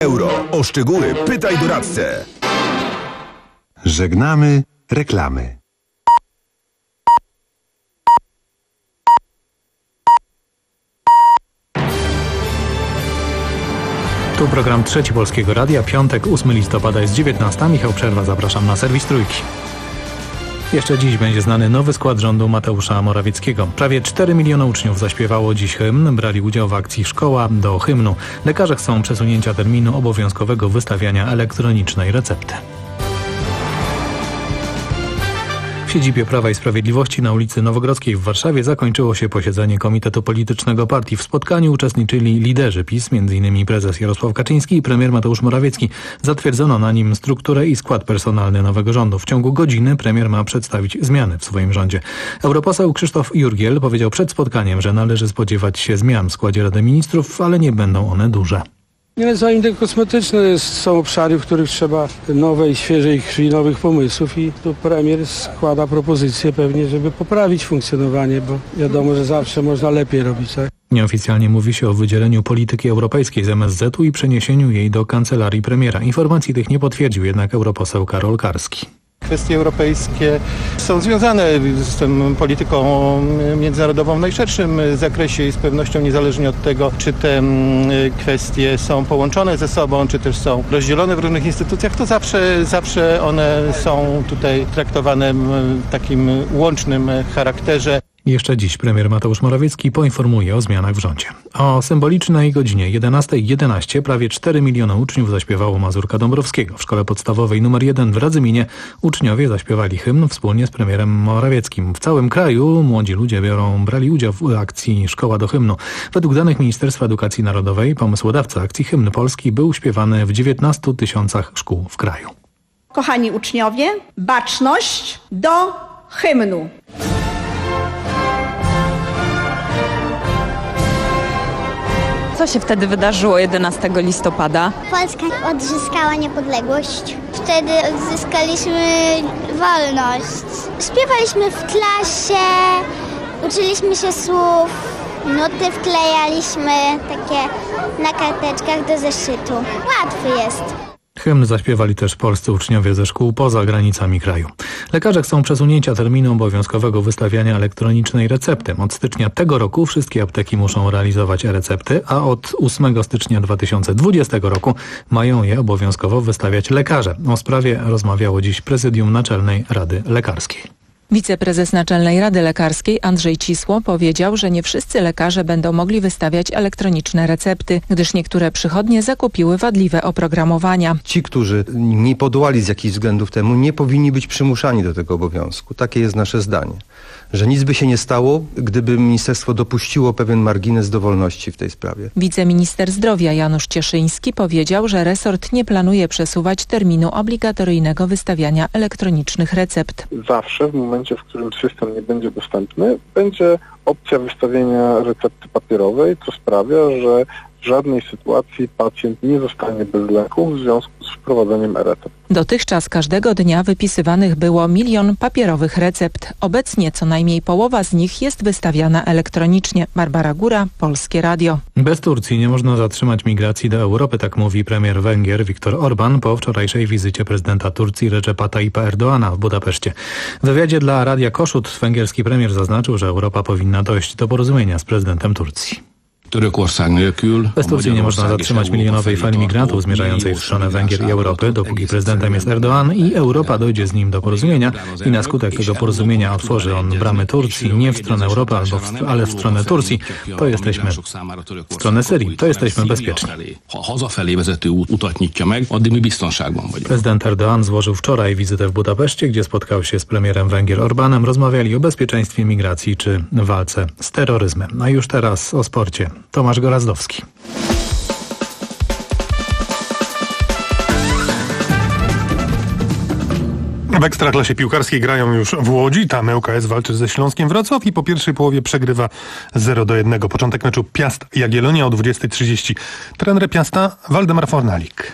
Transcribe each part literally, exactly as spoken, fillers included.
Euro. O szczegóły pytaj doradcę. Żegnamy reklamy. Tu program Trzeci Polskiego Radia, piątek, ósmego listopada jest dziewiętnasta. Michał Przerwa, zapraszam na serwis Trójki. Jeszcze dziś będzie znany nowy skład rządu Mateusza Morawieckiego. Prawie cztery miliony uczniów zaśpiewało dziś hymn, brali udział w akcji Szkoła do hymnu. Lekarze chcą przesunięcia terminu obowiązkowego wystawiania elektronicznej recepty. W siedzibie Prawa i Sprawiedliwości na ulicy Nowogrodzkiej w Warszawie zakończyło się posiedzenie Komitetu Politycznego Partii. W spotkaniu uczestniczyli liderzy PiS, m.in. prezes Jarosław Kaczyński i premier Mateusz Morawiecki. Zatwierdzono na nim strukturę i skład personalny nowego rządu. W ciągu godziny premier ma przedstawić zmiany w swoim rządzie. Europoseł Krzysztof Jurgiel powiedział przed spotkaniem, że należy spodziewać się zmian w składzie Rady Ministrów, ale nie będą one duże. Nie, zanim te kosmetyczne są obszary, w których trzeba nowej, świeżej krwi, nowych pomysłów i tu premier składa propozycje pewnie, żeby poprawić funkcjonowanie, bo wiadomo, że zawsze można lepiej robić, tak? Nieoficjalnie mówi się o wydzieleniu polityki europejskiej z M S Z u i przeniesieniu jej do kancelarii premiera. Informacji tych nie potwierdził jednak europoseł Karol Karski. Kwestie europejskie są związane z tą polityką międzynarodową w najszerszym zakresie i z pewnością niezależnie od tego, czy te kwestie są połączone ze sobą, czy też są rozdzielone w różnych instytucjach, to zawsze, zawsze one są tutaj traktowane w takim łącznym charakterze. Jeszcze dziś premier Mateusz Morawiecki poinformuje o zmianach w rządzie. O symbolicznej godzinie jedenasta jedenaście prawie cztery miliony uczniów zaśpiewało Mazurka Dąbrowskiego. W szkole podstawowej nr jeden w Radzyminie uczniowie zaśpiewali hymn wspólnie z premierem Morawieckim. W całym kraju młodzi ludzie biorą, brali udział w akcji Szkoła do hymnu. Według danych Ministerstwa Edukacji Narodowej pomysłodawca akcji Hymn Polski był śpiewany w dziewiętnastu tysiącach szkół w kraju. Kochani uczniowie, baczność do hymnu. Co się wtedy wydarzyło jedenastego listopada? Polska odzyskała niepodległość. Wtedy odzyskaliśmy wolność. Śpiewaliśmy w klasie, uczyliśmy się słów, nuty wklejaliśmy takie na karteczkach do zeszytu. Łatwy jest. Hymn zaśpiewali też polscy uczniowie ze szkół poza granicami kraju. Lekarze chcą przesunięcia terminu obowiązkowego wystawiania elektronicznej recepty. Od stycznia tego roku wszystkie apteki muszą realizować e-recepty, a od ósmego stycznia dwa tysiące dwudziestego roku mają je obowiązkowo wystawiać lekarze. O sprawie rozmawiało dziś Prezydium Naczelnej Rady Lekarskiej. Wiceprezes Naczelnej Rady Lekarskiej Andrzej Cisło powiedział, że nie wszyscy lekarze będą mogli wystawiać elektroniczne recepty, gdyż niektóre przychodnie zakupiły wadliwe oprogramowania. Ci, którzy nie podołali z jakichś względów temu, nie powinni być przymuszani do tego obowiązku. Takie jest nasze zdanie. Że nic by się nie stało, gdyby ministerstwo dopuściło pewien margines dowolności w tej sprawie. Wiceminister zdrowia Janusz Cieszyński powiedział, że resort nie planuje przesuwać terminu obligatoryjnego wystawiania elektronicznych recept. Zawsze w momencie, w którym system nie będzie dostępny, będzie opcja wystawienia recepty papierowej, co sprawia, że w żadnej sytuacji pacjent nie zostanie bez leków w związku z wprowadzeniem e-recept. Dotychczas każdego dnia wypisywanych było milion papierowych recept. Obecnie co najmniej połowa z nich jest wystawiana elektronicznie. Barbara Góra, Polskie Radio. Bez Turcji nie można zatrzymać migracji do Europy, tak mówi premier Węgier Viktor Orban po wczorajszej wizycie prezydenta Turcji Recepa Tayyipa Erdoğana w Budapeszcie. W wywiadzie dla Radia Kossuth węgierski premier zaznaczył, że Europa powinna dojść do porozumienia z prezydentem Turcji. Bez Turcji nie można zatrzymać milionowej fali migrantów zmierzającej w stronę Węgier i Europy, dopóki prezydentem jest Erdoğan i Europa dojdzie z nim do porozumienia i na skutek tego porozumienia otworzy on bramy Turcji nie w stronę Europy, albo w, ale w stronę Turcji, to jesteśmy w stronę Syrii, to jesteśmy bezpieczni. Prezydent Erdoğan złożył wczoraj wizytę w Budapeszcie, gdzie spotkał się z premierem Węgier Orbánem. Rozmawiali o bezpieczeństwie migracji czy walce z terroryzmem. A już teraz o sporcie. Tomasz Gorazdowski. W Ekstraklasie piłkarskiej grają już w Łodzi. Tam L K S walczy ze Śląskiem Wrocław i po pierwszej połowie przegrywa zero do jednego. Początek meczu Piast Jagiellonia o dwudziestej trzydzieści. Trener Piasta Waldemar Fornalik.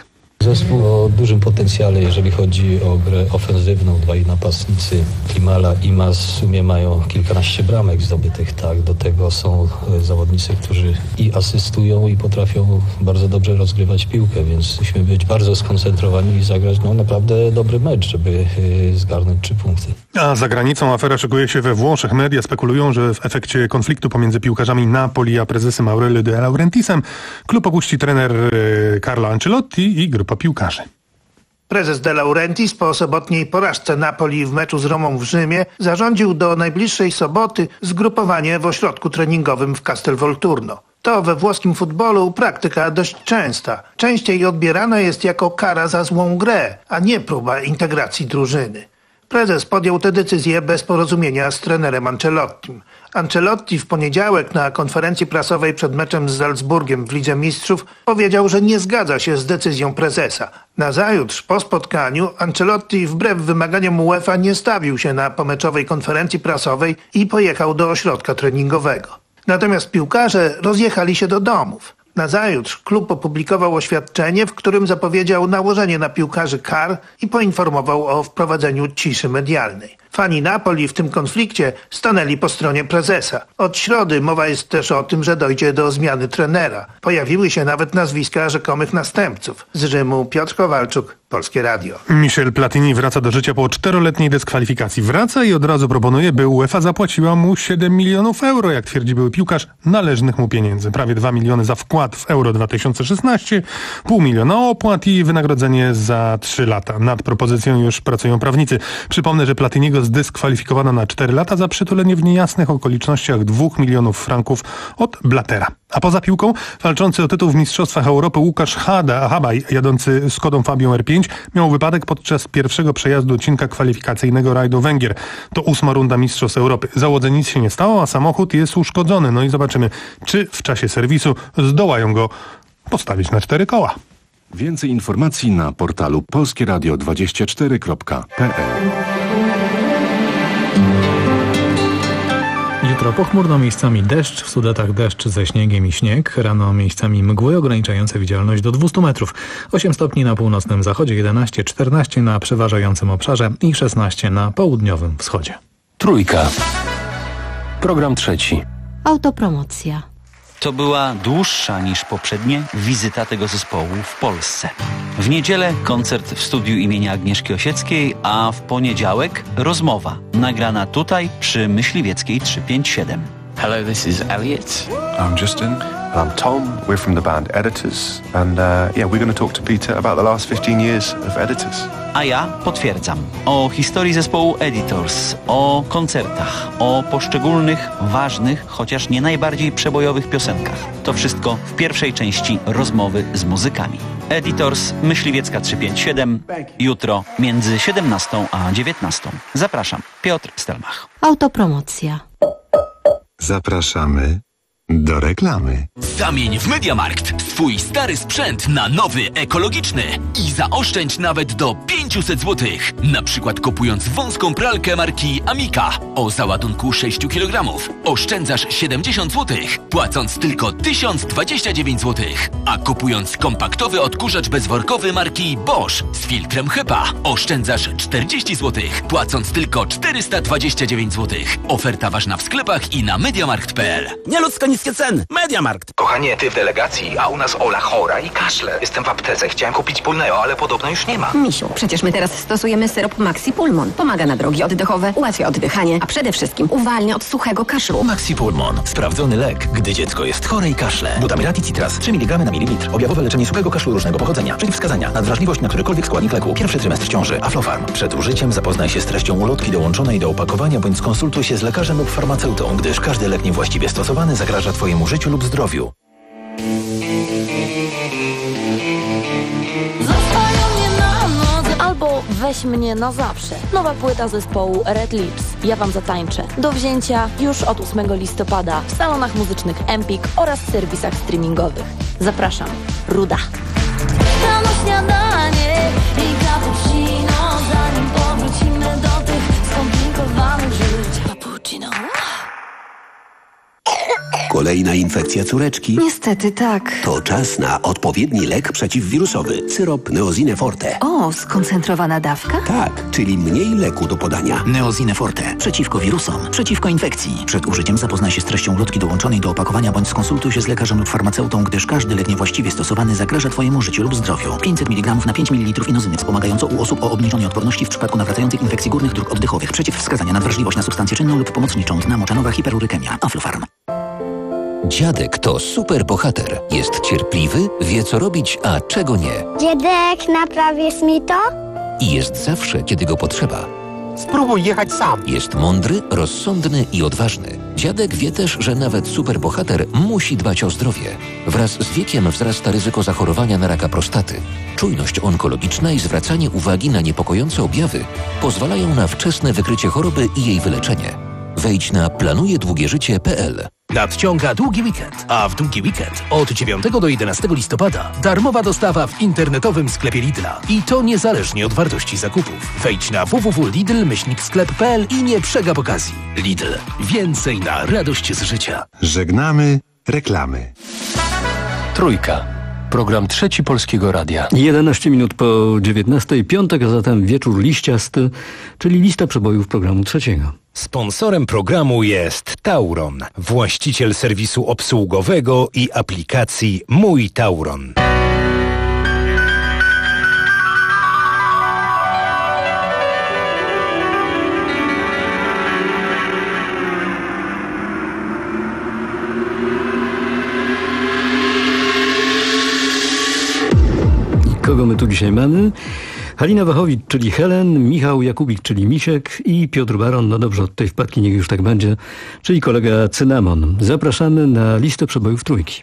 Zespół o dużym potencjale, jeżeli chodzi o grę ofensywną. Dwaj napastnicy, Klimala i Mas, w sumie mają kilkanaście bramek zdobytych. Tak, do tego są zawodnicy, którzy i asystują, i potrafią bardzo dobrze rozgrywać piłkę, więc musimy być bardzo skoncentrowani i zagrać no, naprawdę dobry mecz, żeby yy, zgarnąć trzy punkty. A za granicą afera szykuje się we Włoszech. Media spekulują, że w efekcie konfliktu pomiędzy piłkarzami Napoli a prezesem Aurelio De Laurentiisem klub opuści trener yy, Carlo Ancelotti i grupa piłkarzy. Prezes De Laurentiis po sobotniej porażce Napoli w meczu z Romą w Rzymie zarządził do najbliższej soboty zgrupowanie w ośrodku treningowym w Castelvolturno. To we włoskim futbolu praktyka dość częsta. Częściej odbierana jest jako kara za złą grę, a nie próba integracji drużyny. Prezes podjął tę decyzję bez porozumienia z trenerem Ancelottim. Ancelotti w poniedziałek na konferencji prasowej przed meczem z Salzburgiem w Lidze Mistrzów powiedział, że nie zgadza się z decyzją prezesa. Nazajutrz po spotkaniu Ancelotti wbrew wymaganiom UEFA nie stawił się na pomeczowej konferencji prasowej i pojechał do ośrodka treningowego. Natomiast piłkarze rozjechali się do domów. Nazajutrz klub opublikował oświadczenie, w którym zapowiedział nałożenie na piłkarzy kar i poinformował o wprowadzeniu ciszy medialnej. Fani Napoli w tym konflikcie stanęli po stronie prezesa. Od środy mowa jest też o tym, że dojdzie do zmiany trenera. Pojawiły się nawet nazwiska rzekomych następców. Z Rzymu Piotr Kowalczuk, Polskie Radio. Michel Platini wraca do życia po czteroletniej dyskwalifikacji. Wraca i od razu proponuje, by UEFA zapłaciła mu siedem milionów euro, jak twierdzi były piłkarz, należnych mu pieniędzy. Prawie dwa miliony za wkład w Euro dwa tysiące szesnaście, pół miliona opłat i wynagrodzenie za trzy lata. Nad propozycją już pracują prawnicy. Przypomnę, że Platiniego zdyskwalifikowano na cztery lata za przytulenie w niejasnych okolicznościach dwóch milionów franków od Blattera. A poza piłką walczący o tytuł w Mistrzostwach Europy Łukasz Hada, Habaj, jadący Skodą Fabią R pięć, miał wypadek podczas pierwszego przejazdu odcinka kwalifikacyjnego rajdu Węgier. To ósma runda Mistrzostw Europy. Załodze nic się nie stało, a samochód jest uszkodzony. No i zobaczymy, czy w czasie serwisu zdołają go postawić na cztery koła. Więcej informacji na portalu polskie radio dwadzieścia cztery kropka p l. Jutro pochmurno, miejscami deszcz, w Sudetach deszcz ze śniegiem i śnieg. Rano miejscami mgły ograniczające widzialność do dwieście metrów. osiem stopni na północnym zachodzie, jedenaście czternaście na przeważającym obszarze i szesnaście na południowym wschodzie. Trójka. Program trzeci. Autopromocja. To była dłuższa niż poprzednie wizyta tego zespołu w Polsce. W niedzielę koncert w studiu imienia Agnieszki Osieckiej, a w poniedziałek rozmowa nagrana tutaj przy Myśliwieckiej trzysta pięćdziesiąt siedem. Hello, this is Elliot. I'm Justin. I'm Tom. We're from the band Editors. And uh, yeah, we're going to talk to Peter about the last fifteen years of Editors. A ja potwierdzam. O historii zespołu Editors, o koncertach, o poszczególnych, ważnych, chociaż nie najbardziej przebojowych piosenkach. To wszystko w pierwszej części rozmowy z muzykami. Editors, Myśliwiecka trzysta pięćdziesiąt siedem. Jutro między siedemnastą a dziewiętnastą. Zapraszam. Piotr Stelmach. Autopromocja. Zapraszamy do reklamy. Zamień w MediaMarkt swój stary sprzęt na nowy, ekologiczny i zaoszczędź nawet do pięćset złotych. Na przykład kupując wąską pralkę marki Amica o załadunku sześć kilogramów oszczędzasz siedemdziesiąt złotych, płacąc tylko tysiąc dwadzieścia dziewięć złotych. A kupując kompaktowy odkurzacz bezworkowy marki Bosch z filtrem HEPA oszczędzasz czterdzieści złotych, płacąc tylko czterysta dwadzieścia dziewięć złotych. Oferta ważna w sklepach i na mediamarkt kropka p l. Nieludzko niskie ceny. MediaMarkt. Kochanie, ty w delegacji, a u nas Ola chora i kaszle. Jestem w aptece, chciałem kupić Pulneo, ale podobno już nie ma. Misiu, przecież my teraz stosujemy syrop Maxi Pulmon. Pomaga na drogi oddechowe, ułatwia oddychanie, a przede wszystkim uwalnia od suchego kaszlu. Maxi Pulmon. Sprawdzony lek, gdy dziecko jest chore i kaszle. Butamirat i Citras. trzy miligramy na mililitr. Objawowe leczenie suchego kaszlu różnego pochodzenia. Przeciwwskazania. Nadwrażliwość na którykolwiek składnik leku. Pierwszy trymestr ciąży. Aflofarm. Przed użyciem zapoznaj się z treścią ulotki dołączonej do opakowania bądź skonsultuj się z lekarzem lub farmaceutą, gdyż każdy lek niewłaściwie stosowany zagraża Twojemu życiu lub zdrowiu. Albo weź mnie na zawsze. Nowa płyta zespołu Red Lips. Ja wam zatańczę. Do wzięcia już od ósmego listopada w salonach muzycznych Empik oraz serwisach streamingowych. Zapraszam. Ruda. Rano śniadanie i cappuccino, zanim powrócimy do tych skomplikowanych żyć. Cappuccino. Kolejna infekcja córeczki? Niestety tak. To czas na odpowiedni lek przeciwwirusowy. Syrop Neosine Forte. O, skoncentrowana dawka? Tak, czyli mniej leku do podania. Neosine Forte. Przeciwko wirusom. Przeciwko infekcji. Przed użyciem zapoznaj się z treścią ulotki dołączonej do opakowania bądź skonsultuj się z lekarzem lub farmaceutą, gdyż każdy lek niewłaściwie stosowany zagraża Twojemu życiu lub zdrowiu. pięćset miligramów na pięć mililitrów inozyny wspomagająco u osób o obniżonej odporności w przypadku nawracających infekcji górnych dróg oddechowych. Przeciwwskazania: nadwrażliwość na substancję czynną lub pomocniczą, tna moczanowa, hiperurykemia. Aflofarm. Dziadek to super bohater. Jest cierpliwy, wie co robić, a czego nie. Dziadek, naprawisz mi to? I jest zawsze, kiedy go potrzeba. Spróbuj jechać sam. Jest mądry, rozsądny i odważny. Dziadek wie też, że nawet superbohater musi dbać o zdrowie. Wraz z wiekiem wzrasta ryzyko zachorowania na raka prostaty. Czujność onkologiczna i zwracanie uwagi na niepokojące objawy pozwalają na wczesne wykrycie choroby i jej wyleczenie. Wejdź na planujedługieżycie kropka p l. Nadciąga długi weekend, a w długi weekend od dziewiątego do jedenastego listopada darmowa dostawa w internetowym sklepie Lidla. I to niezależnie od wartości zakupów. Wejdź na w w w kropka lidl myślnik sklep kropka p l i nie przegap okazji. Lidl. Więcej na radość z życia. Żegnamy reklamy. Trójka. Program Trzeci Polskiego Radia. jedenaście minut po dziewiętnastej, piątek, a zatem wieczór liściasty, czyli lista przebojów programu trzeciego. Sponsorem programu jest Tauron, właściciel serwisu obsługowego i aplikacji Mój Tauron. Kogo my tu dzisiaj mamy? Halina Wachowicz, czyli Helen, Michał Jakubik, czyli Misiek i Piotr Baron, no dobrze, od tej wpadki niech już tak będzie, czyli kolega Cynamon. Zapraszamy na listę przebojów trójki.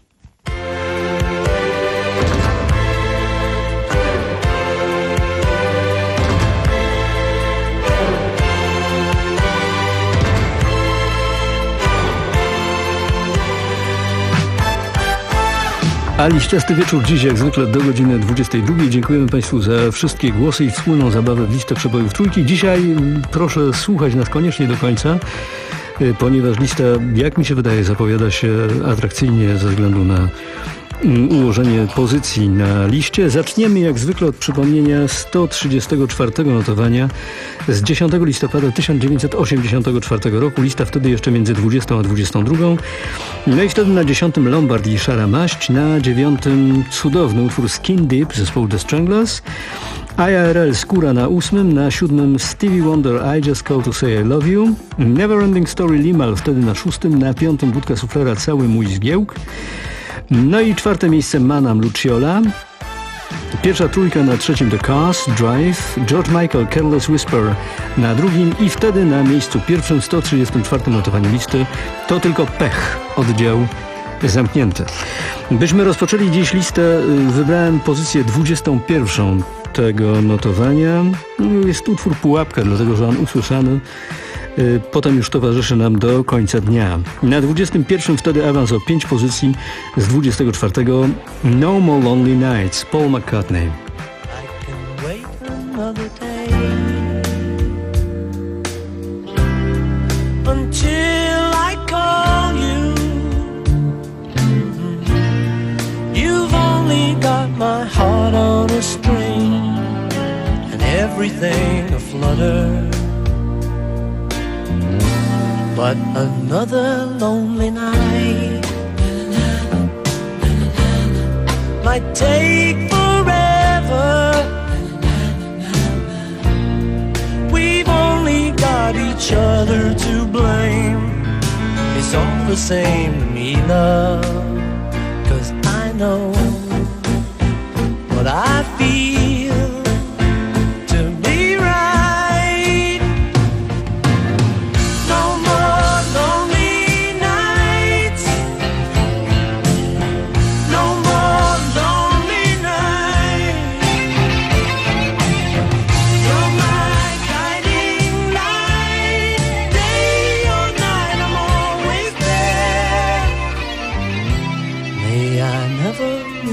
A liściasty wieczór dziś jak zwykle do godziny dwudziestej drugiej. Dziękujemy Państwu za wszystkie głosy i wspólną zabawę w listę przebojów trójki. Dzisiaj proszę słuchać nas koniecznie do końca, ponieważ lista, jak mi się wydaje, zapowiada się atrakcyjnie ze względu na ułożenie pozycji na liście. Zaczniemy jak zwykle od przypomnienia sto trzydziestego czwartego notowania z dziesiątego listopada tysiąc dziewięćset osiemdziesiątego czwartego roku. Lista wtedy jeszcze między dwudziestą a dwudziestą drugą. No i wtedy na dziesiątym Lombard i Szara Maść, na dziewiątym cudowny utwór Skin Deep zespołu The Stranglers. I R L Skóra na ósmym, na siódmym Stevie Wonder I Just Call to Say I Love You. Neverending Story Limal wtedy na szóstym, na piątym Wódka Suflera Cały Mój Zgiełk. No i czwarte miejsce Manam Luciola. Pierwsza trójka na trzecim The Cars, Drive, George Michael, Careless Whisper na drugim i wtedy na miejscu pierwszym, sto trzydziestym czwartym notowaniu listy To Tylko Pech, oddział zamknięty. Byśmy rozpoczęli dziś listę, wybrałem pozycję dwudziestą pierwszą tego notowania. Jest utwór Pułapka, dlatego że on usłyszany potem już towarzyszy nam do końca dnia. Na dwudziestym pierwszym wtedy awans o pięć pozycji z dwudziestego czwartego No More Lonely Nights, Paul McCartney. Until I call you, you've only got my heart on a string and everything aflutter. But another lonely night might take forever. We've only got each other to blame. It's all the same to me, love, 'cause I know what I feel to be right. No more lonely nights, no more lonely nights. You're my guiding light, day or night I'm always there. May I never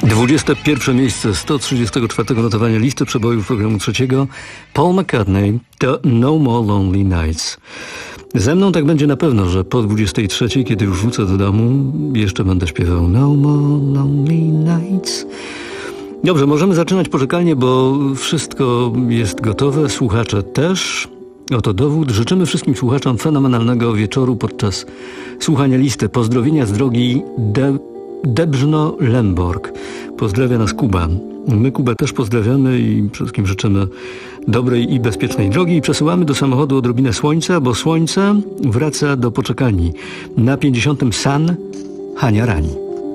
dwudzieste pierwsze miejsce sto trzydziestego czwartego notowania listy przebojów programu trzeciego. Paul McCartney to No More Lonely Nights. Ze mną tak będzie na pewno, że po dwudziestej trzeciej, kiedy już wrócę do domu, jeszcze będę śpiewał No More Lonely Nights. Dobrze, możemy zaczynać poczekalnie, bo wszystko jest gotowe, słuchacze też. Oto dowód. Życzymy wszystkim słuchaczom fenomenalnego wieczoru podczas słuchania listy. Pozdrowienia z drogi De- Debrzno-Lemborg. Pozdrawia nas Kuba. My Kubę też pozdrawiamy i przede wszystkim życzymy dobrej i bezpiecznej drogi i przesyłamy do samochodu odrobinę słońca, bo słońce wraca do poczekalni. Na pięćdziesiątym San Hania Rani.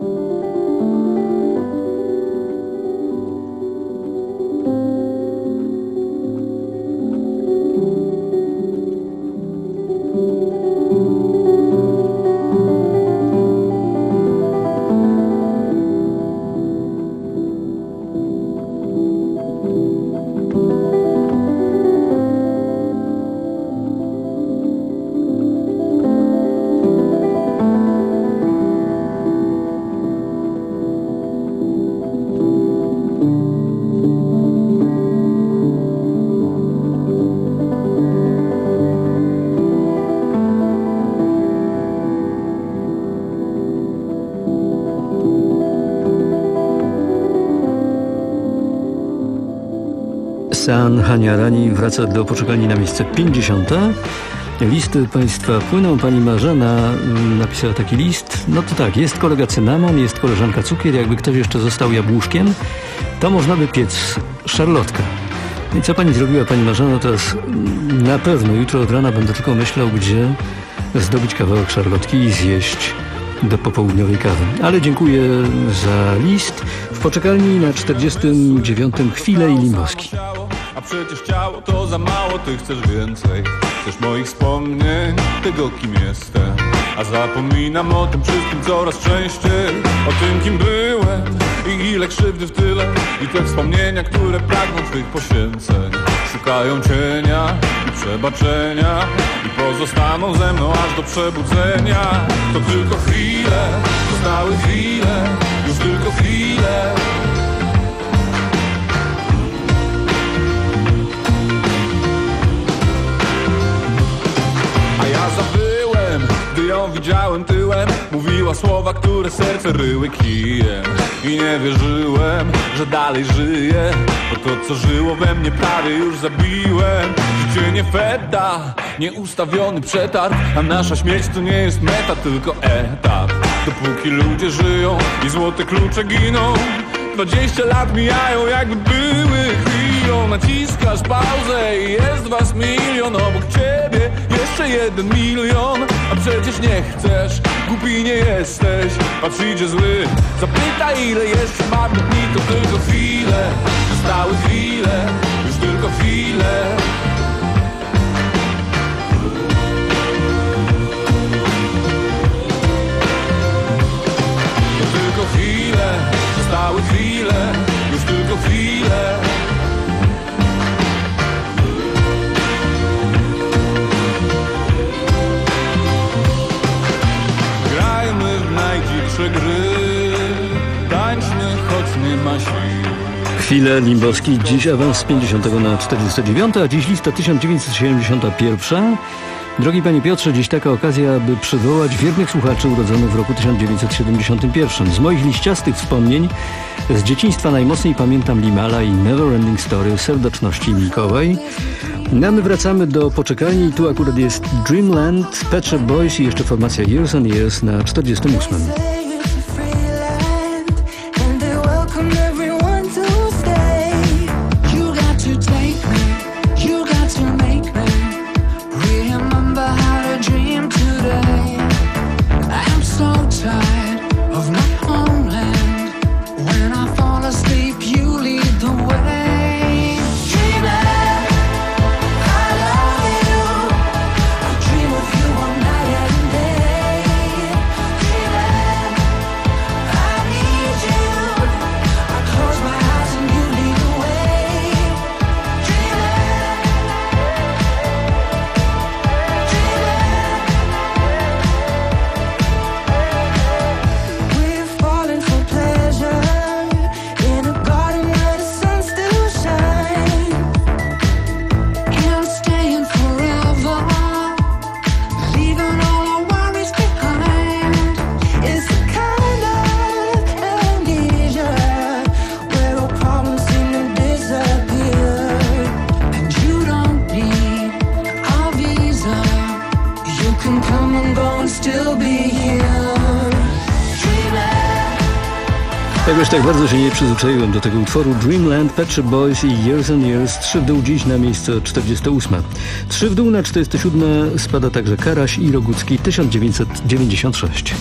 San Hania Rani wraca do poczekalni na miejsce pięćdziesiąte. Listy Państwa płyną. Pani Marzena napisała taki list. No to tak, jest kolega cynamon, jest koleżanka cukier. Jakby ktoś jeszcze został jabłuszkiem, to można by piec szarlotka. I co Pani zrobiła, Pani Marzeno? Teraz na pewno jutro od rana będę tylko myślał, gdzie zdobyć kawałek szarlotki i zjeść do popołudniowej kawy. Ale dziękuję za list. W poczekalni na czterdziestym dziewiątym Chwile i Limbowski. A przecież ciało to za mało, ty chcesz więcej. Chcesz moich wspomnień, tego kim jestem. A zapominam o tym wszystkim coraz częściej. O tym kim byłem i ile krzywdy w tyle. I te wspomnienia, które pragną twych poświęceń. Szukają cienia i przebaczenia i pozostaną ze mną aż do przebudzenia. To tylko chwile, zostały chwile, już tylko chwile. A ja zabyłem, gdy ją widziałem tyłem. Mówiła słowa, które serce ryły kijem. I nie wierzyłem, że dalej żyję, bo to co żyło we mnie prawie już zabiłem. Życie nie feta, nieustawiony przetarg. A nasza śmierć to nie jest meta, tylko etap. Dopóki ludzie żyją i złote klucze giną, dwadzieścia lat mijają jakby były chwilą. Naciskasz pauzę i jest was milion. Obok ciebie jeszcze jeden milion. A przecież nie chcesz, głupi nie jesteś. Patrz, idzie zły, zapytaj ile jeszcze marnych dni. To tylko chwile, zostały chwile, już tylko chwile. To tylko chwile, zostały chwile, już tylko chwile. Grajmy w najdziwsze gry, tańczmy, choć nie ma sił. Chwile Limbowski, dziś awans z pięćdziesiątego na czterdzieste dziewiąte, a dziś lista tysiąc dziewięćset siedemdziesiąta pierwsza. Drogi Panie Piotrze, dziś taka okazja, by przywołać wiernych słuchaczy urodzonych w roku tysiąc dziewięćset siedemdziesiątym pierwszym. Z moich liściastych wspomnień z dzieciństwa najmocniej pamiętam Limala i Neverending Story Serdeczności Mikołaj. No a my wracamy do poczekalni i tu akurat jest Dreamland, Pet Shop Boys i jeszcze formacja Years and Years na czterdziestym ósmym. Dream of you all night and day. Dreamland. Jakoś tak bardzo się nie przyzwyczaiłem do tego utworu. Dreamland, Pet Shop Boys i Years and Years. Trzy w dół dziś na miejsce czterdzieste ósme. Trzy w dół na czterdzieste siódme spada także Karaś i Rogucki tysiąc dziewięćset dziewięćdziesiąt sześć.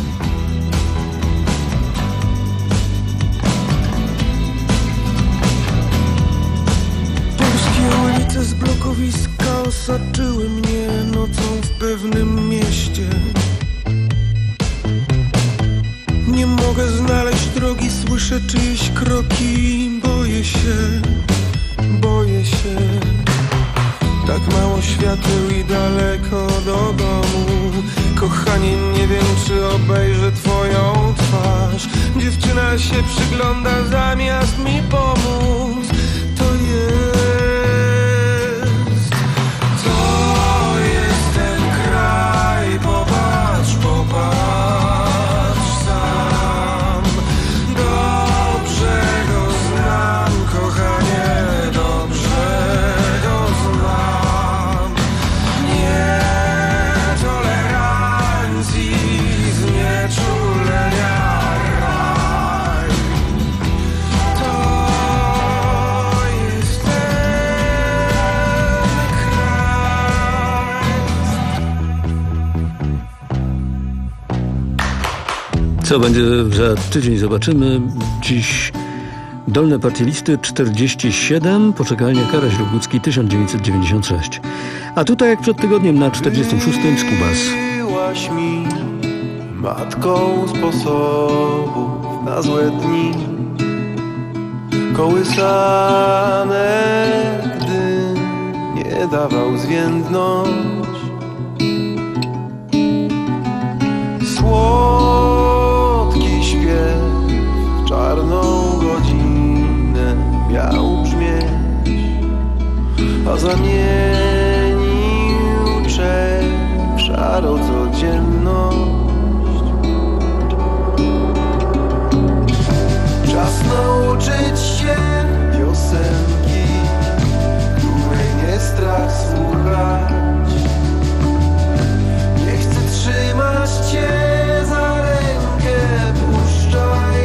Polskie ulice z blokowiska osaczyły mnie nocą w pewnym mieście. Nie mogę znaleźć drogi, słyszę czyjeś kroki. Boję się, boję się. Tak mało świateł i daleko do domu. Kochanie, nie wiem, czy obejrzę twoją twarz. Dziewczyna się przygląda zamiast mi pomóc. To jest, to jest ten kraj. Popatrz, popatrz sam. Dobrze go znam, kochanie, dobrze go znam. Nietolerancji, znieczulenia raj. To jest ten Co będzie za tydzień, zobaczymy. Dziś dolne partie listy czterdzieści siedem, poczekalnia Karaś Rogucki tysiąc dziewięćset dziewięćdziesiąt sześć. A tutaj jak przed tygodniem na czterdziestym szóstym Skubas. Byłaś mi matką sposobów na złe dni, kołysane, gdy nie dawał zwiędność. Słodki śpiew w czarną godzinę miał brzmieć, a zamienił czek w szarą codzienność. Czas nauczyć się piosenki, której nie strach słuchać. Nie chcę trzymać cię za rękę, puszczaj.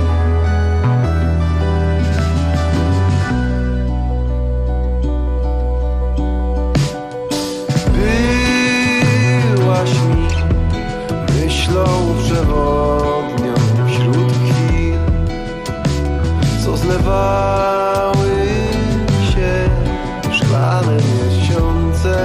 Byłaś mi myślą przewodnią wśród chwil, co zlewały się szklane miesiące.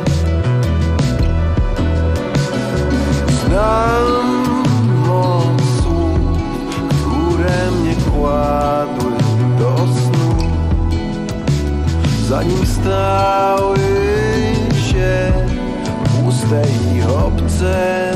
Znam moc słów, które mnie kładły do snu, zanim stały się puste i obce.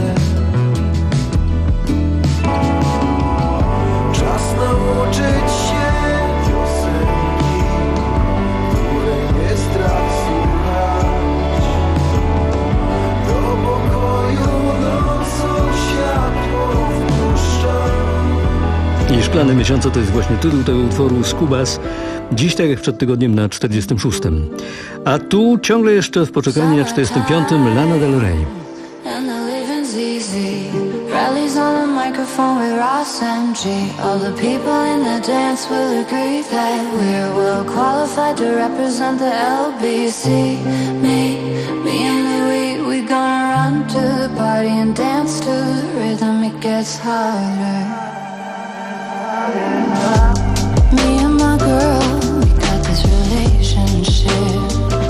Czas nauczyć się piosenki, której nie strach słuchać. Do pokoju nocą światło wpuszczam. I Szklane miesiące to jest właśnie tytuł tego utworu Skubas. Dziś tak jak przed tygodniem na czterdziestym szóstym. A tu ciągle jeszcze w poczekalni na czterdziestym piątym Lana Del Rey. And the living's easy. Rallies on the microphone with Ross M G. All the people in the dance will agree that we're well qualified to represent the L B C. Me, me and Louis, we gonna run to the party and dance to the rhythm. It gets harder. Me and my girl, we got this relationship.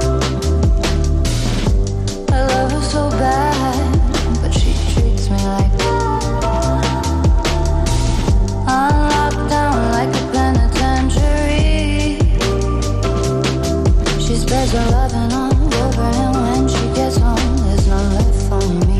I love her so bad, but she treats me like I'm locked down like a penitentiary. She spreads her loving all over, and when she gets home, there's none left for me.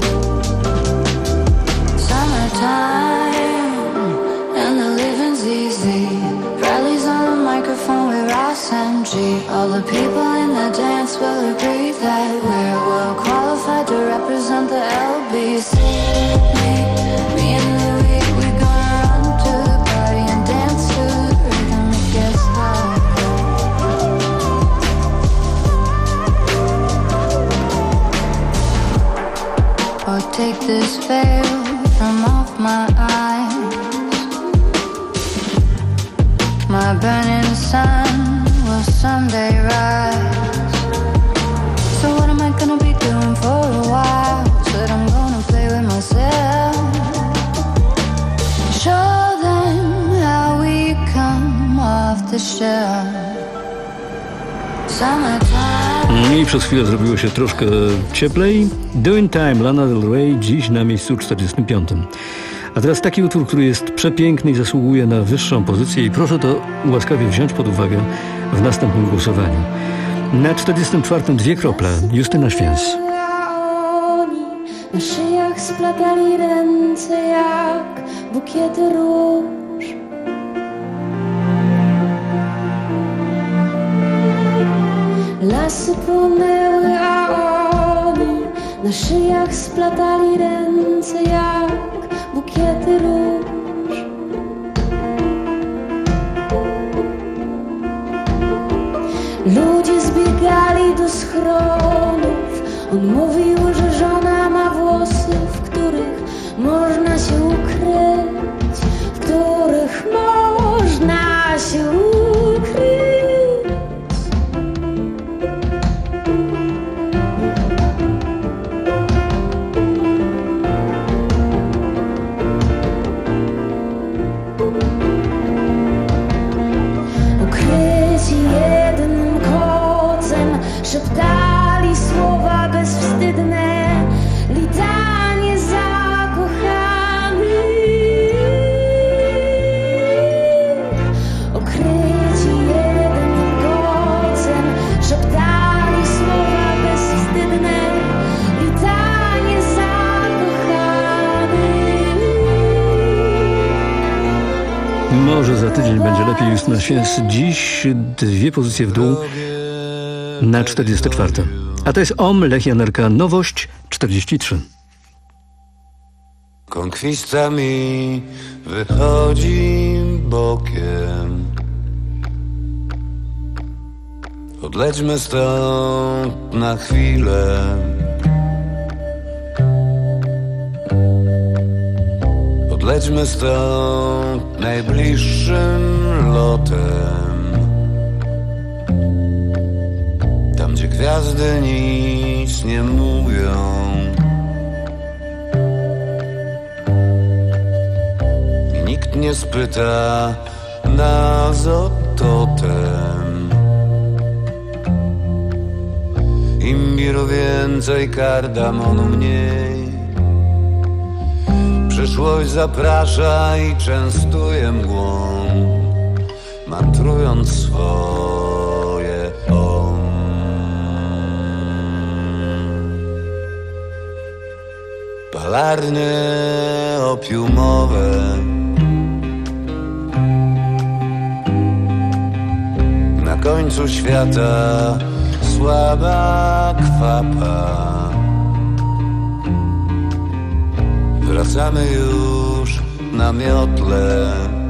Summertime, and the living's easy. Rallies on the microphone with Ross M G. All the people in the dance will agree that we're well qualified to represent the L B C. Me, me and Louis, we gonna run to the party and dance to the rhythm. It gets harder. Or take this veil from off my eyes. the burning sun will someday rise. So what am I gonna be doing for a while? Said I'm gonna play with myself. Show them how we come off the shelf. Summertime. I przez chwilę zrobiło się troszkę cieplej. Doing Time, Lana Del Rey, dziś na miejscu czterdziestym piątym. A teraz taki utwór, który jest przepiękny i zasługuje na wyższą pozycję i proszę to łaskawie wziąć pod uwagę w następnym głosowaniu. Na czterdziestym czwartym dwie krople, Justyna Święs. Na szyjach splatali ręce jak bukiety róż. Lasy płonęły, a oni na szyjach splatali ręce jak bukiety róż. Ludzie zbiegali do schronów. On mówił, że żona ma włosy, w których można się ukryć, w których można się ukryć. Szeptali słowa bezwstydne, litanie zakochanych. Okryci jednym kocem, szeptali słowa bezwstydne, litanie zakochanych. Może za tydzień będzie lepiej, Justyna Święs. Dziś dwie pozycje w dół. Na czterdziestym czwartym. A to jest Om, Lech Janerka, nowość czterdzieści trzy. Konkwista mi wychodzi bokiem. Odlećmy stąd na chwilę. Odlećmy stąd najbliższym lotem. Gdzie gwiazdy nic nie mówią i nikt nie spyta nas o totem. Imbiru więcej, kardamonu mniej. Przyszłość zaprasza i częstuje mgłą, mantrując swoje om. Palarnie opiumowe na końcu świata, słaba kwapa. Wracamy już na miotle.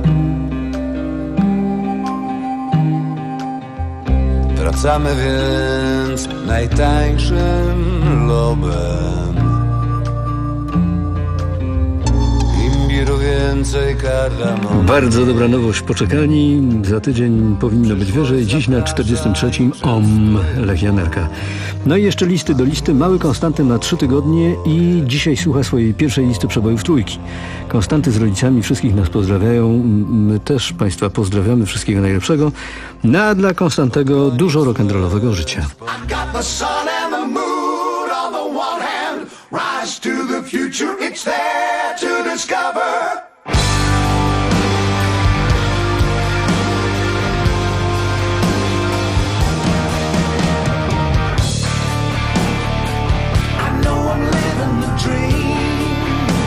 Wracamy więc najtańszym lobem. Więcej kardamonu. Bardzo dobra nowość w poczekalni. Za tydzień powinno być wyżej. Dziś na czterdziestym trzecim Om, Lech Janerka. No i jeszcze listy do listy. Mały Konstanty na trzy tygodnie i dzisiaj słucha swojej pierwszej listy przebojów trójki. Konstanty z rodzicami wszystkich nas pozdrawiają. My też Państwa pozdrawiamy. Wszystkiego najlepszego. No a dla Konstantego dużo rock'n'rollowego życia. Rise to the future, it's there to discover. I know I'm living the dream.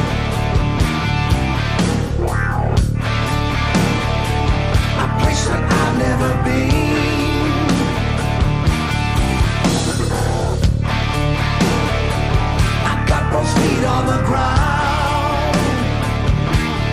A place that I've never been. Both feet on the ground.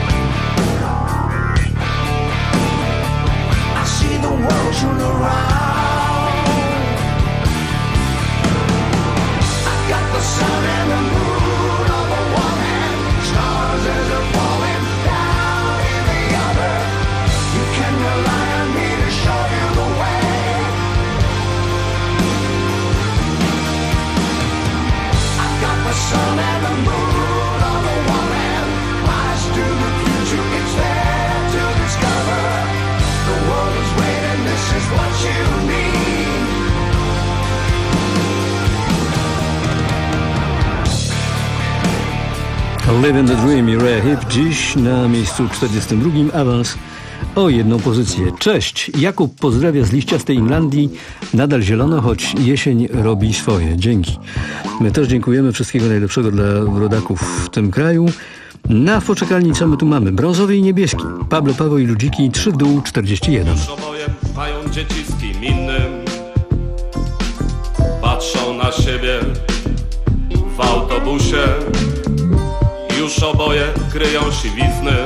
Living the Dream, Uriah Heep. Dziś na miejscu czterdziestym drugim awans o jedną pozycję. Cześć, Jakub pozdrawia z liściastej Inlandii. Nadal zielono, choć jesień robi swoje. Dzięki. My też dziękujemy. Wszystkiego najlepszego dla rodaków w tym kraju. Na poczekalni co my tu mamy? Brązowy i niebieski. Pablo, Paweł i Ludziki, trzy w dół, czterdzieści jeden. Już oboje mają dzieci z kim innym. Patrzą na siebie w autobusie. Już oboje kryją siwizny.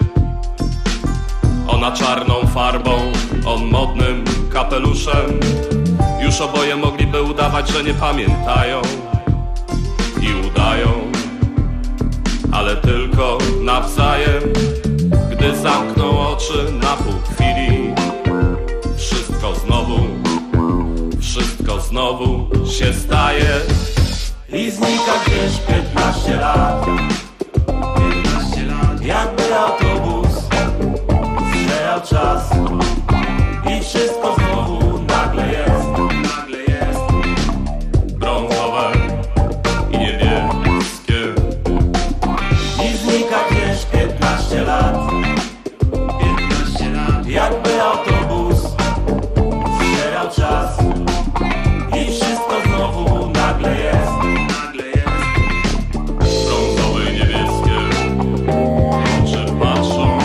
Ona czarną farbą, on modnym kapeluszem. Już oboje mogliby udawać, że nie pamiętają i udają, ale tylko nawzajem. Gdy zamkną oczy na pół chwili, wszystko znowu, wszystko znowu się staje. I znika gdzieś piętnaście lat, piętnaście lat, jakby autobus zbierał czas. I wszystko znowu nagle jest, nagle jest brązowe i niebieskie. I znika gdzieś piętnaście lat, piętnaście lat, jakby autobus zbierał czas. I wszystko znowu nagle jest, nagle jest brązowe i niebieskie. Oczy patrzą.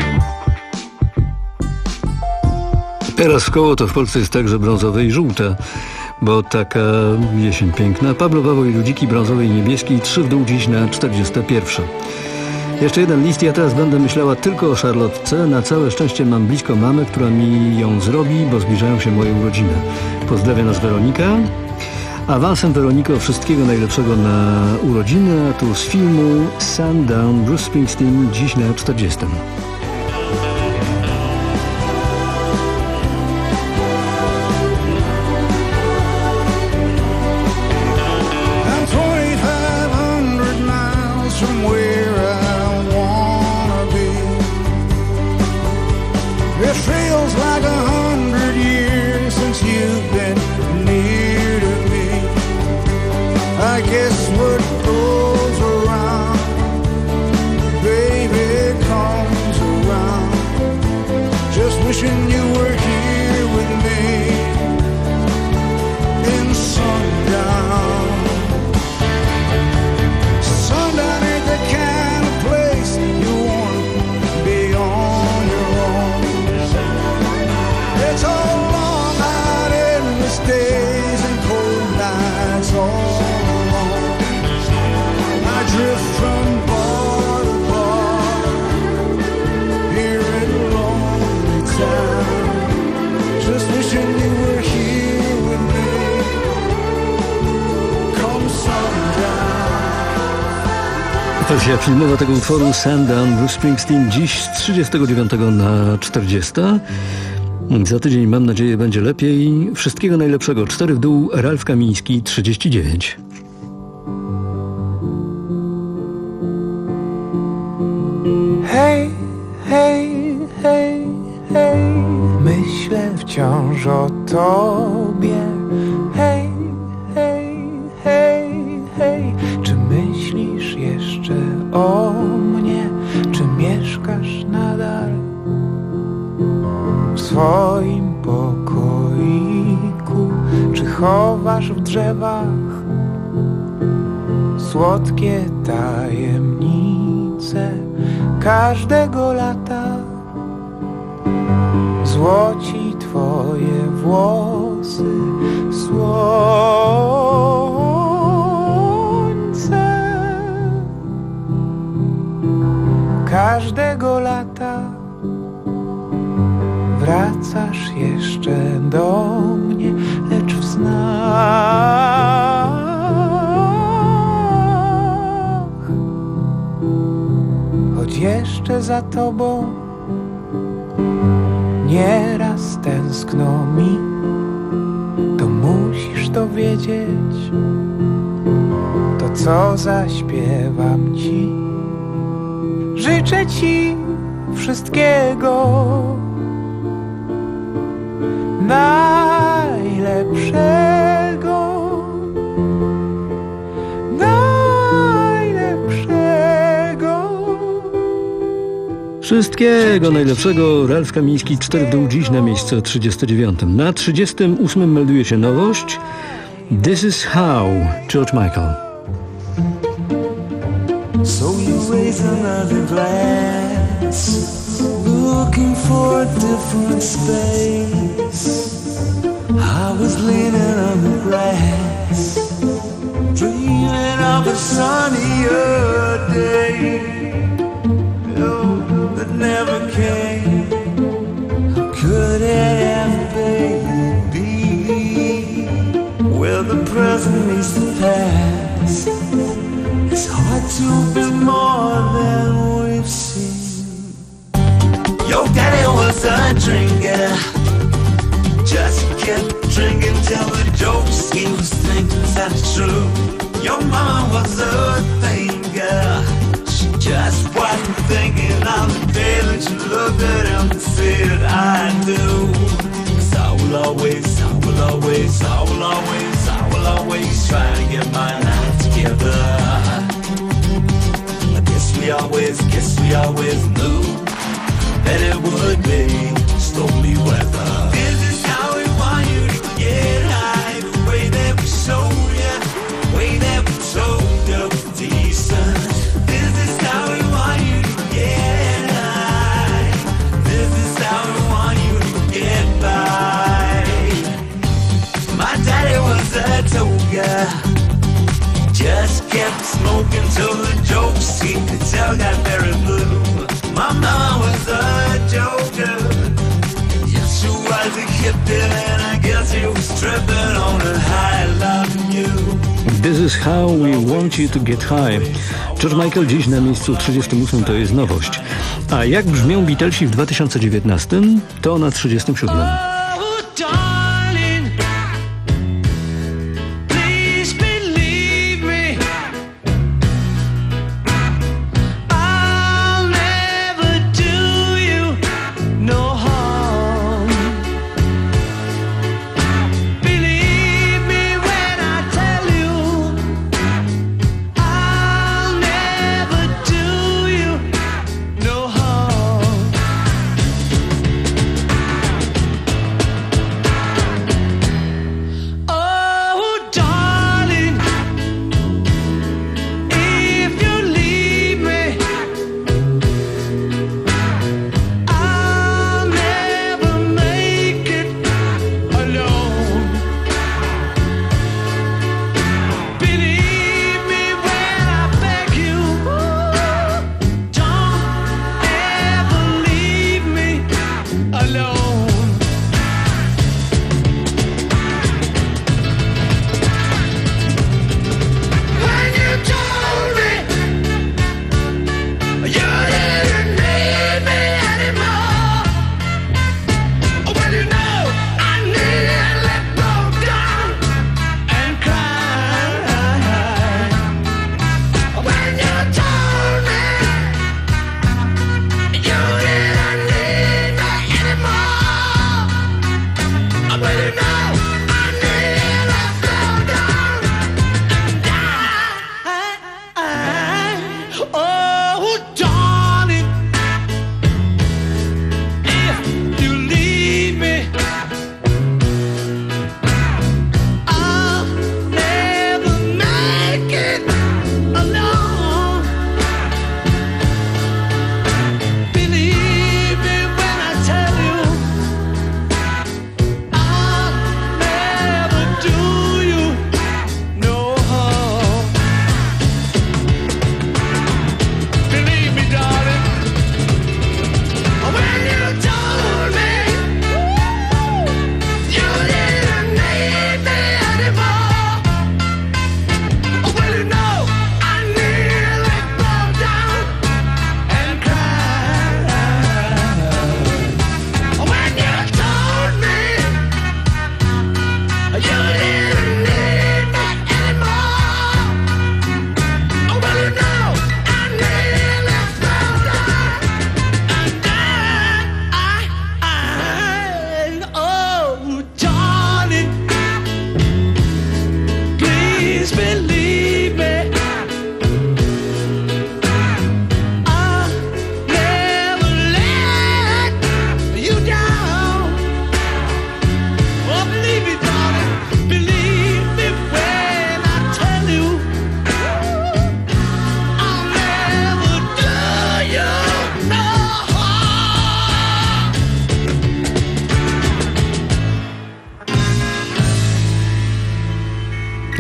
Teraz w koło to w Polsce jest także brązowe i żółte, bo taka jesień piękna. Pablo, Paweł i Ludziki, brązowy i niebieski, trzy w dół dziś na czterdzieste pierwsze. Jeszcze jeden list. Ja teraz będę myślała tylko o szarlotce. Na całe szczęście mam blisko mamę, która mi ją zrobi, bo zbliżają się moje urodziny. Pozdrawia nas Weronika. Awansem, Weroniko, wszystkiego najlepszego na urodziny, a tu z filmu Sundown, Bruce Springsteen, dziś na czterdziestym. Wersja filmowa tego utworu Sundown, Bruce Springsteen, dziś z trzydziestego dziewiątego na czterdzieste. Za tydzień, mam nadzieję, będzie lepiej. Wszystkiego najlepszego. Cztery w dół, Ralf Kamiński, trzydzieści dziewięć. Hej, hej, hej, hej, myślę wciąż o tobie. Hej, hej, hej, hej, czy myślisz jeszcze o mnie? Czy mieszkasz nadal w swoim pokoiku? Czy chowasz w drzewach słodkie tajemnice każdego lata? Złoci twoje włosy, słońce każdego lata. Wracasz jeszcze do mnie, lecz w snach. Choć jeszcze za tobą nieraz tęskno mi, to musisz to wiedzieć. To co zaśpiewam ci, życzę ci wszystkiego najlepszego, najlepszego. Wszystkiego najlepszego. Ralf Kamiński, cztery w dół, dziś na miejsce trzydziestym dziewiątym. Na trzydziestym ósmym melduje się nowość. This is how, George Michael. So you raise another glass, looking for a different space. I was leaning on the grass, dreaming of a sunnier day, oh, that never came. How could it ever be? Where the present meets the past, it's hard to be more than we've seen. Your daddy was a drinker, just kept drinking till the jokes he was thinking sounded true. Your mama was a thinker, she just wasn't thinking on the day that you looked at him and said, I do. 'Cause I will always, I will always, I will always, I will always try to get my life together. I guess we always, guess we always knew that it would be stormy weather. This is how we want you to get high, the way that we showed you, the way that we told you was decent. This is how we want you to get high. This is how we want you to get by. My daddy was a toga, just kept smoking till the jokes he could tell got very blue. My mama was a joker, yes she was a hippie, and I guess he was tripping on a high loving you. This is how we want you to get high. George Michael dziś na miejscu trzydziestym ósmym, to jest nowość. A jak brzmią Beatlesi w dwa tysiące dziewiętnastym, to na trzydziestym siódmym.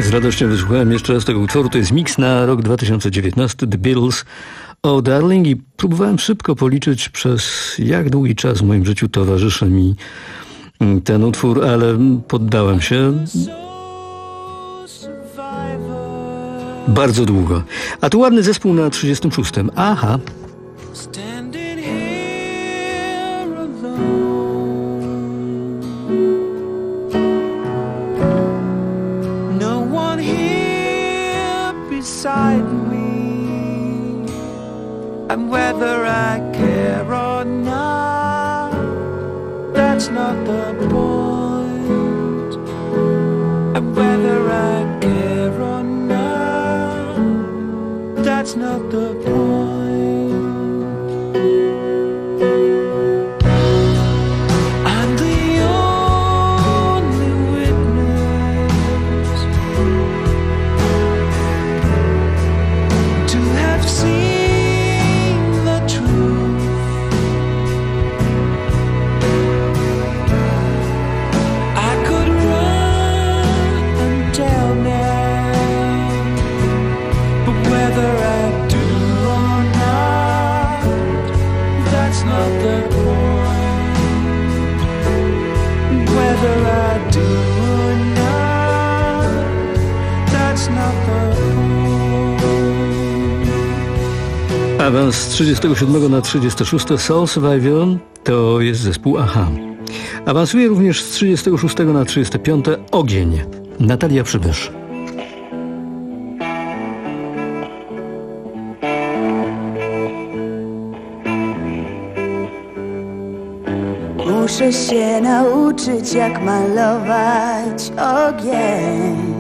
Z radością wysłuchałem jeszcze raz tego utworu. To jest miks na rok dwa tysiące dziewiętnasty, The Beatles, Oh Darling, i próbowałem szybko policzyć, przez jak długi czas w moim życiu towarzyszy mi ten utwór, ale poddałem się. Bardzo długo. A tu ładny zespół na trzydziestym szóstym. Aha. And whether I care or not, that's not the point. And whether I care or not, that's not the point. I'm the only witness to have seen Awans z trzydziestego siódmego na trzydziesty szósty. Soul Survivor to jest zespół Aha. Awansuje również z trzydziestego szóstego na trzydziesty piąty. Ogień. Natalia Przybysz. Muszę się nauczyć, jak malować ogień.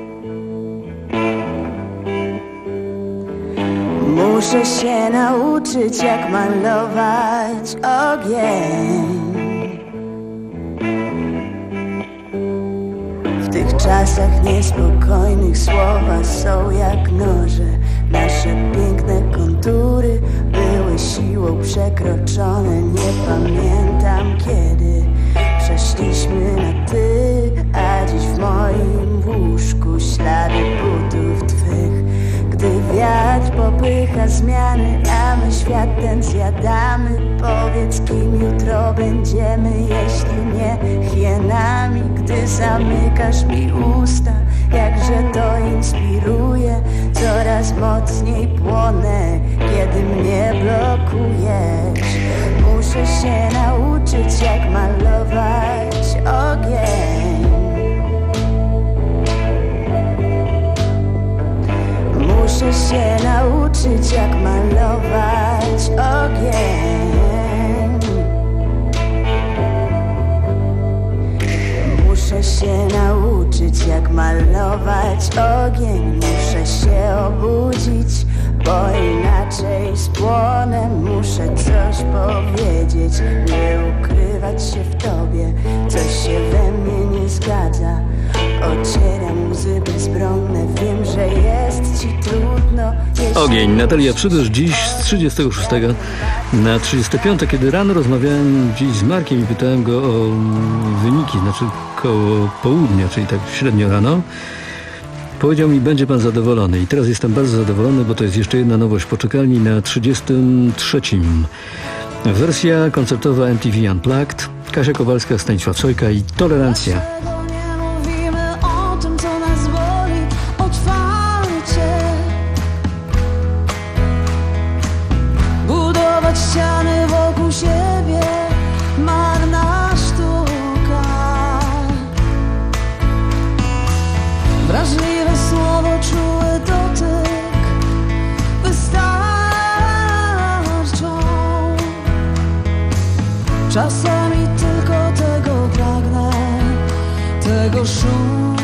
Muszę się nauczyć, jak malować ogień. W tych czasach niespokojnych słowa są jak noże. Nasze piękne kontury były siłą przekroczone. Nie pamiętam kiedy przeszliśmy na ty, a dziś w moim łóżku ślady butów twych. Gdy wiatr popycha zmiany, a my świat ten zjadamy. Powiedz, kim jutro będziemy, jeśli nie hienami. Gdy zamykasz mi usta, jakże to inspiruje. Coraz mocniej płonę, kiedy mnie blokujesz. Muszę się nauczyć, jak malować ogień. Muszę się nauczyć, jak malować ogień. Muszę się nauczyć, jak malować ogień. Muszę się obudzić, bo inaczej spłonę. Muszę coś powiedzieć, nie ukrywać się w tobie. Coś się we mnie nie zgadza. Ocieram łzy bezbronne, wiem, że jest ci trudno. Ogień. Natalia Przybysz dziś z trzydziestego szóstego na trzydziesty piąty. Kiedy rano rozmawiałem dziś z Markiem i pytałem go o wyniki, znaczy koło południa, czyli tak średnio rano, powiedział mi, będzie pan zadowolony. I teraz jestem bardzo zadowolony, bo to jest jeszcze jedna nowość w poczekalni na trzydziestym trzecim. Wersja koncertowa M T V Unplugged, Kasia Kowalska, Stanisław Sojka i Tolerancja. Ściany wokół siebie, marna sztuka. Wrażliwe słowo, czuły dotyk wystarczą. Czasami tylko tego pragnę, tego szukam.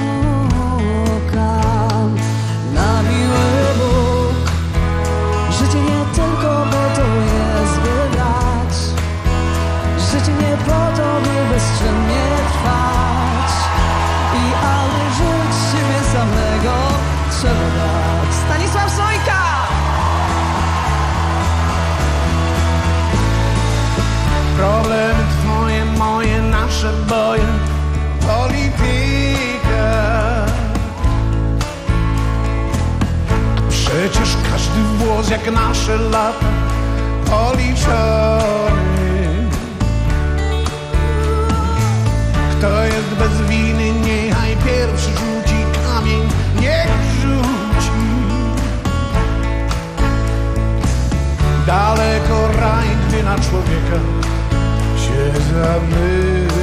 Na miły Bóg, życie nie tylko by to jest wygrać. Życie nie po to, by bezczynnie trwać. I aby żyć siebie samego trzeba dać. Stanisław Sojka! Problemy twoje, moje, nasze boje. Polityka włos jak nasze lata policzone. Kto jest bez winy, niechaj pierwszy rzuci kamień, niech rzuci. Daleko raj, gdy na człowieka się zamyka.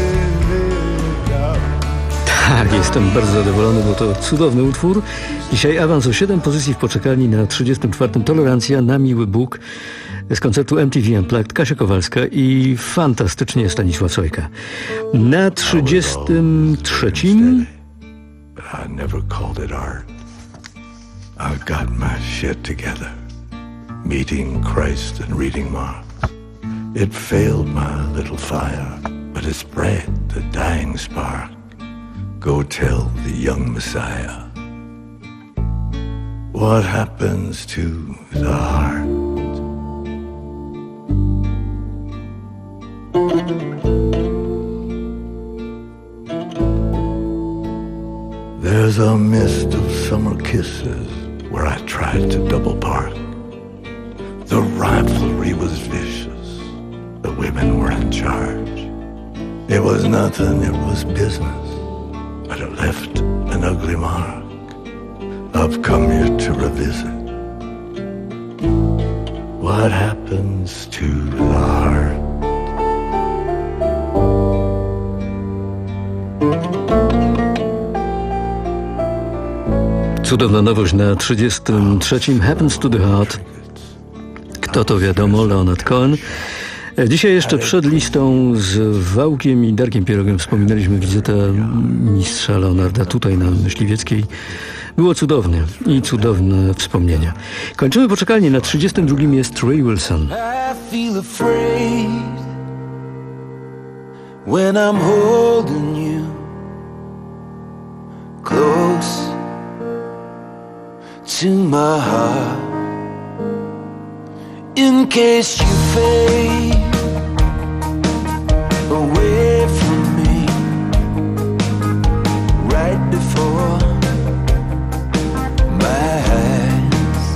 Tak, jestem bardzo zadowolony, bo to cudowny utwór. Dzisiaj awans o siedem pozycji w poczekalni na trzydziestym czwartym. Tolerancja na miły Bóg z koncertu M T V Unplugged, Kasia Kowalska i fantastycznie Stanisław Sojka. Na trzydziestym trzecim But I never called it art. I got my shit together. Meeting Christ and reading Mark. It failed my little fire, but it spread the dying spark. Go tell the young Messiah what happens to the heart. There's a mist of summer kisses where I tried to double park. The rivalry was vicious, the women were in charge. It was nothing, it was business, but it left an ugly mark. I've come here to revisit what happens to the heart. Cudowna nowość na trzydziestym trzecim. Happens to the Heart. Kto to wiadomo? Leonard Cohen. Dzisiaj jeszcze przed listą z Wałkiem i Darkiem Pierogiem wspominaliśmy wizytę mistrza Leonarda tutaj na Myśliwieckiej. Było cudownie i cudowne wspomnienia. Kończymy poczekalnię. Na trzydziestym drugim jest Ray Wilson. I feel afraid when I'm holding you close to my heart, in case you fade away from me right before my eyes.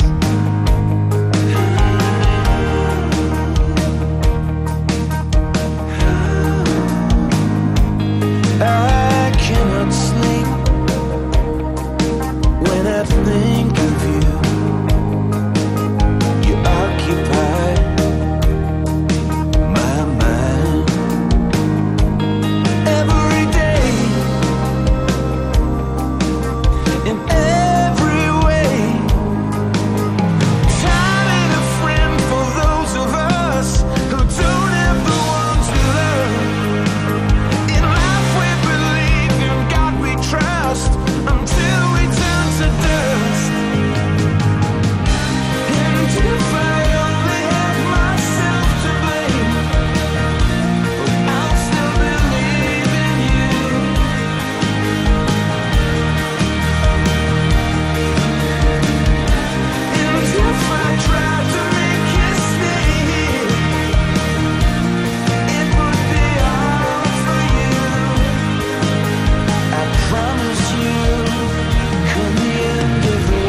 I cannot sleep when I think of you. You occupy my mind every day, in every way. Time ain't a friend for those of us who don't have the ones we love. In life we believe, in God we trust, until we turn to dust. And if I only had myself to blame, I'll still believe in you. And if I tried to make you stay here, it would be all for you. I promise you, come the end of the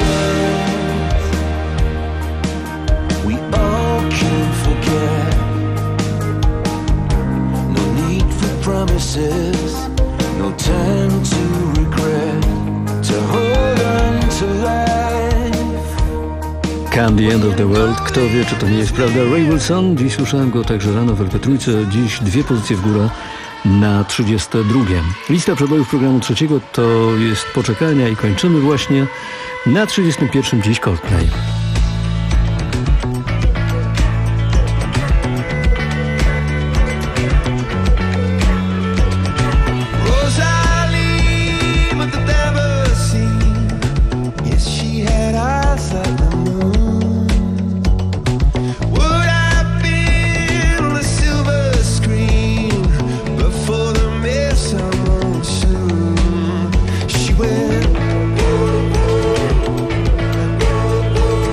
world, we all can forget. No need for promises, no time to regret, to hold on to life. Come the End of the World. Kto wie, czy to nie jest prawda? Ray Wilson. Dziś słyszałem go także rano w el pe trójce. Dziś dwie pozycje w górę na trzydziestym drugim. Lista przebojów programu trzeciego to jest poczekalnia i kończymy właśnie na trzydziestym pierwszym. Dziś Coldplay. Rosalie, but the never seen. Yes, she had eyes like the moon. Would I been on the silver screen before the midsummer moon? She went.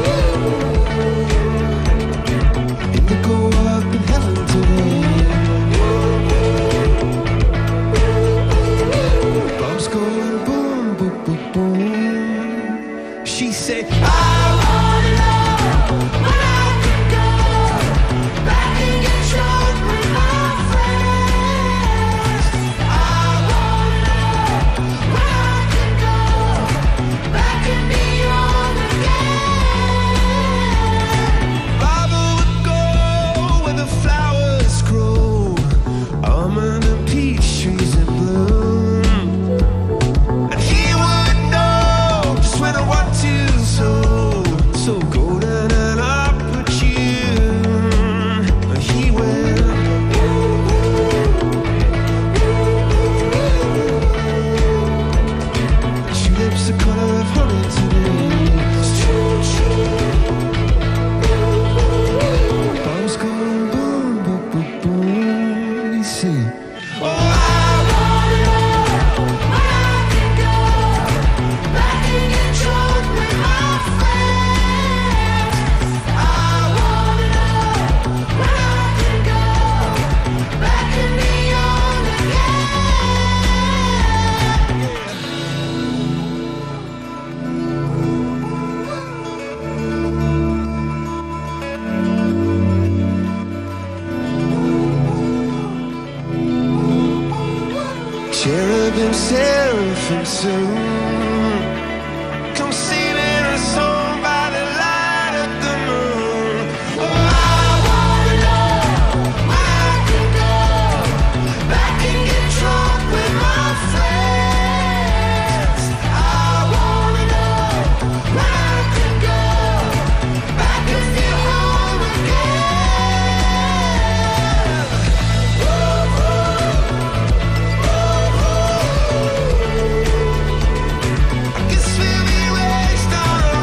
with them seraphim soon. Come sailing a song by the light of the moon. Oh, I wanna know where I can go back and get drunk with my friends. I wanna know where I can go back and feel home again. Ooh, ooh, ooh, ooh. I can swim erased on a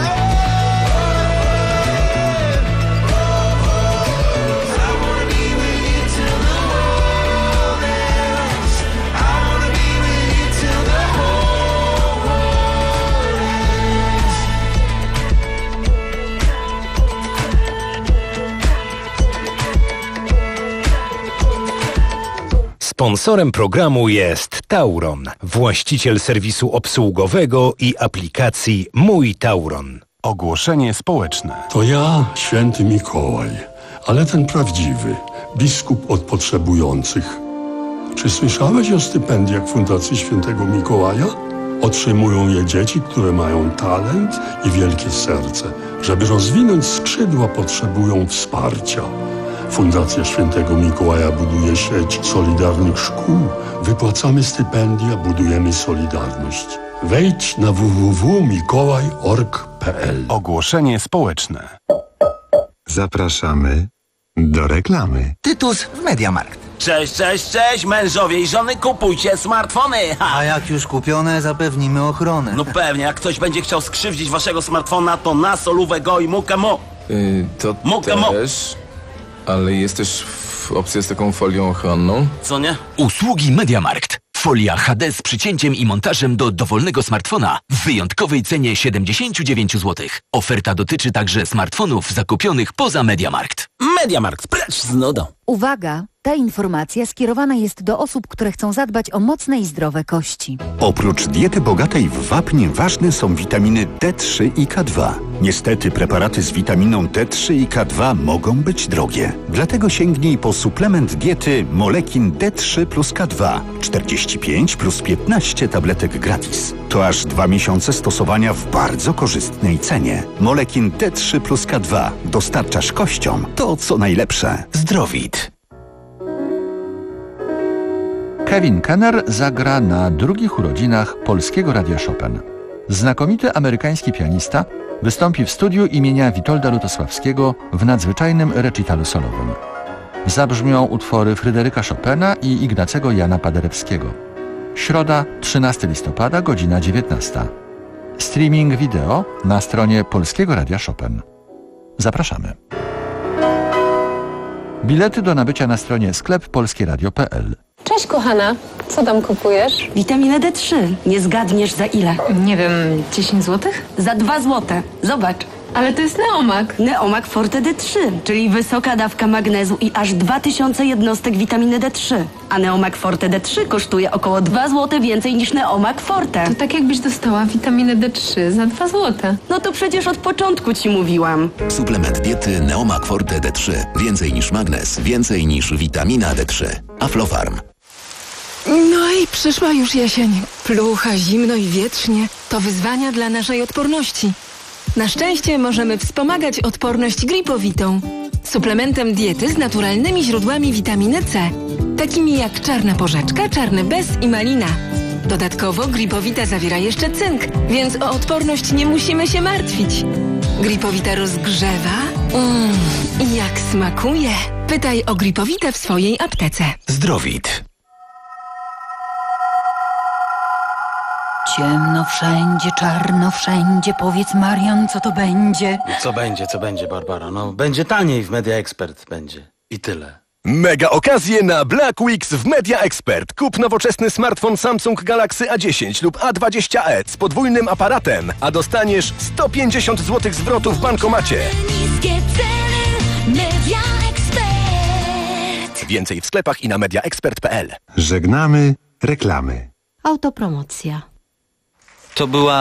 road. I wanna be with you till the world ends. I wanna be with you till the whole world ends. Sponsorem programu jest Tauron, właściciel serwisu obsługowego i aplikacji Mój Tauron. Ogłoszenie społeczne. To ja, święty Mikołaj, ale ten prawdziwy, biskup od potrzebujących. Czy słyszałeś o stypendiach Fundacji Świętego Mikołaja? Otrzymują je dzieci, które mają talent i wielkie serce. Żeby rozwinąć skrzydła, potrzebują wsparcia. Fundacja Świętego Mikołaja buduje sieć solidarnych szkół. Wypłacamy stypendia, budujemy solidarność. Wejdź na w w w kropka mikołaj kropka org kropka p l. Ogłoszenie społeczne. Zapraszamy do reklamy. Tytus w Mediamarkt. Cześć, cześć, cześć, mężowie i żony, kupujcie smartfony! Ha. A jak już kupione, zapewnimy ochronę. No pewnie, jak ktoś będzie chciał skrzywdzić waszego smartfona, to na solówę go i mukę mo. Yy, to Mukę mo. też, ale jest też w opcja z taką folią ochronną. Co nie? Usługi Mediamarkt. Folia H D z przycięciem i montażem do dowolnego smartfona w wyjątkowej cenie siedemdziesiąt dziewięć złotych. Oferta dotyczy także smartfonów zakupionych poza Mediamarkt. Mediamarkt, precz z nudą. Uwaga! Ta informacja skierowana jest do osób, które chcą zadbać o mocne i zdrowe kości. Oprócz diety bogatej w wapń ważne są witaminy D trzy i K dwa. Niestety preparaty z witaminą D trzy i K dwa mogą być drogie. Dlatego sięgnij po suplement diety Molekin D trzy plus K dwa. czterdzieści pięć plus piętnaście tabletek gratis. To aż dwa miesiące stosowania w bardzo korzystnej cenie. Molekin D trzy plus K dwa. Dostarczasz kościom to, co najlepsze. Zdrowit. Kevin Kenner zagra na drugich urodzinach Polskiego Radia Chopin. Znakomity amerykański pianista wystąpi w studiu imienia Witolda Lutosławskiego w nadzwyczajnym recitalu solowym. Zabrzmią utwory Fryderyka Chopina i Ignacego Jana Paderewskiego. Środa, trzynastego listopada, godzina dziewiętnasta. Streaming wideo na stronie Polskiego Radia Chopin. Zapraszamy. Bilety do nabycia na stronie sklep polskieradio kropka p l. Cześć kochana, co tam kupujesz? Witaminę D trzy. Nie zgadniesz za ile? Nie wiem, dziesięć złotych? Za dwa złote. Zobacz. Ale to jest Neomak. Neomak Forte D trzy, czyli wysoka dawka magnezu i aż dwa tysiące jednostek witaminy D trzy. A Neomak Forte D trzy kosztuje około dwa złote więcej niż Neomak Forte. To tak jakbyś dostała witaminę D trzy za dwa złote. No to przecież od początku ci mówiłam. Suplement diety Neomak Forte D trzy. Więcej niż magnez, więcej niż witamina D trzy. Aflofarm. No i przyszła już jesień. Plucha, zimno i wietrznie. To wyzwania dla naszej odporności. Na szczęście możemy wspomagać odporność gripowitą. Suplementem diety z naturalnymi źródłami witaminy C. Takimi jak czarna porzeczka, czarny bez i malina. Dodatkowo gripowita zawiera jeszcze cynk, więc o odporność nie musimy się martwić. Gripowita rozgrzewa. Mmm, i jak smakuje. Pytaj o gripowitę w swojej aptece. Zdrowit. Ciemno wszędzie, czarno wszędzie. Powiedz Marian, co to będzie? Co będzie, co będzie, Barbara? No, będzie taniej w Media Expert, będzie. I tyle. Mega okazje na Black Weeks w Media Expert. Kup nowoczesny smartfon Samsung Galaxy A dziesięć lub A dwadzieścia e z podwójnym aparatem, a dostaniesz sto pięćdziesiąt złotych zwrotu w bankomacie. Niskie ceny, Media Expert. Więcej w sklepach i na media expert kropka p l. Żegnamy reklamy. Autopromocja. To była